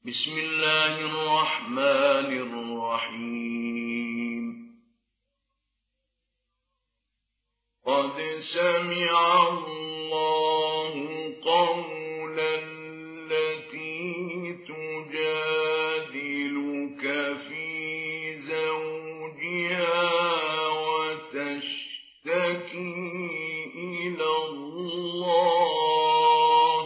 بسم الله الرحمن الرحيم قد سمع الله قول التي تجادلك في زوجها وتشتكي إلى الله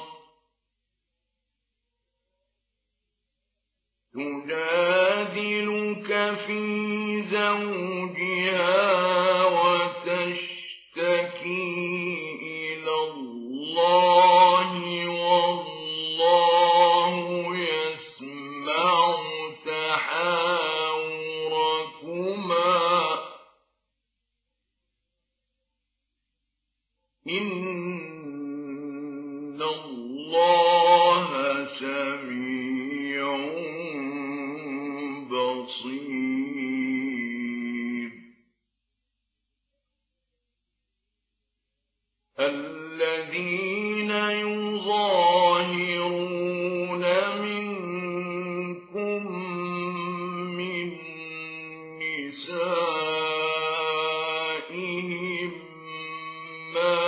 والله يسمع تحاوركما إن الله سميع بصير الذين يظاهرون منكم من نسائهم ما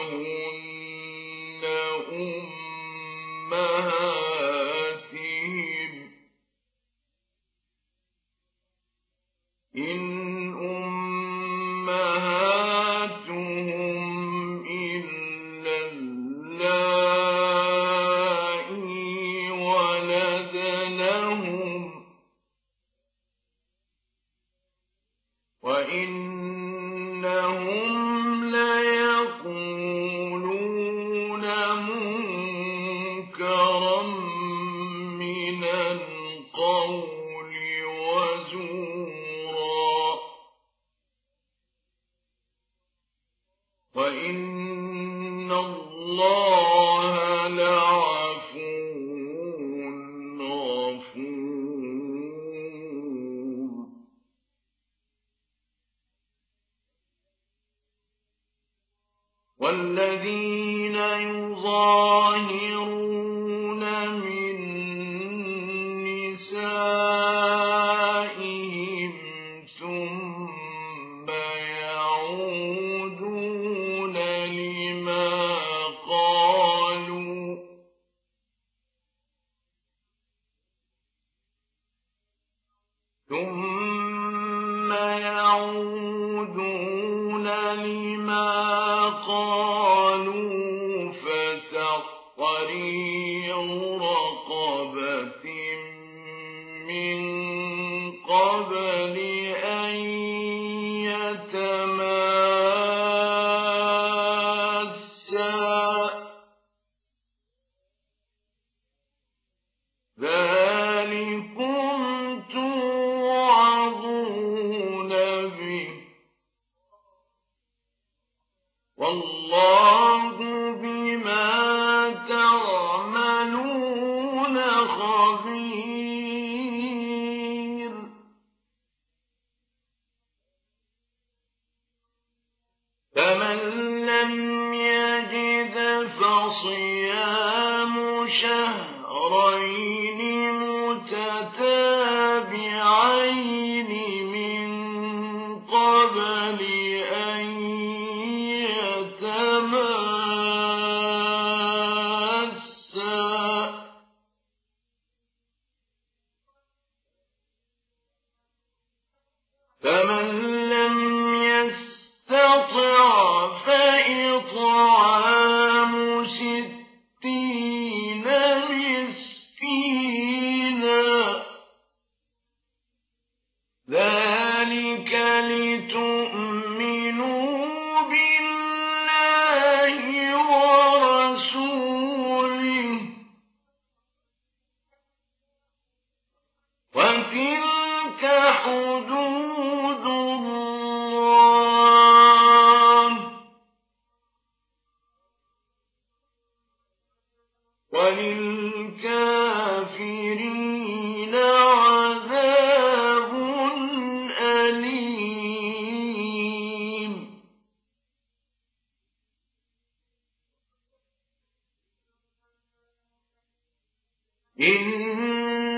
هن أمهاتهم إن أمهاتهم إلا اللائي ولدنهم وإنهم ليقولون منكرا من القول وزورا وإن الله لعفو غفور والذين يظاهرون من نسائهم ثم يعودون لما قالوا فتحرير رقبة من قبل أن يتماسا ذلكم توعظون به والله بما تعملون خبير فمن لم يجد فصيام شهرين متتابعين من قبل أن يتماسا فمن لم يستطع فإطعام 60 مسكينا ذلك لتؤمنوا بالله ورسوله وتلك حدود الله وللكافرين عذاب أليم إن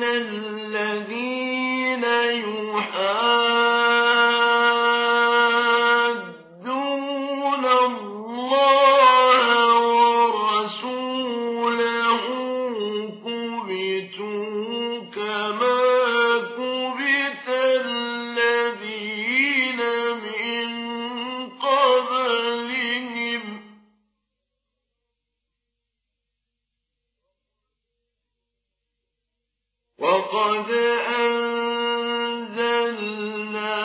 الذين يحادون الله ورسوله كبتوا كما كبت الذين من قبلهم وقد أنزلنا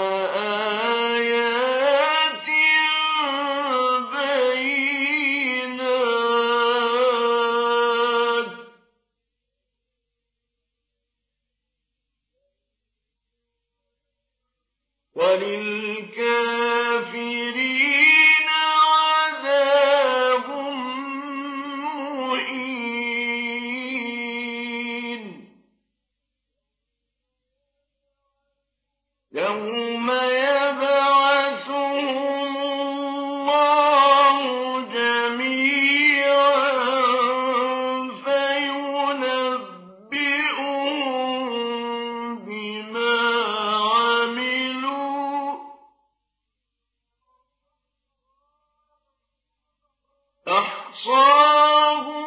آيات بينات وللكافرين عذاب مهين يوم يبعثهم الله جميعا فينبئهم بما عملوا أحصاه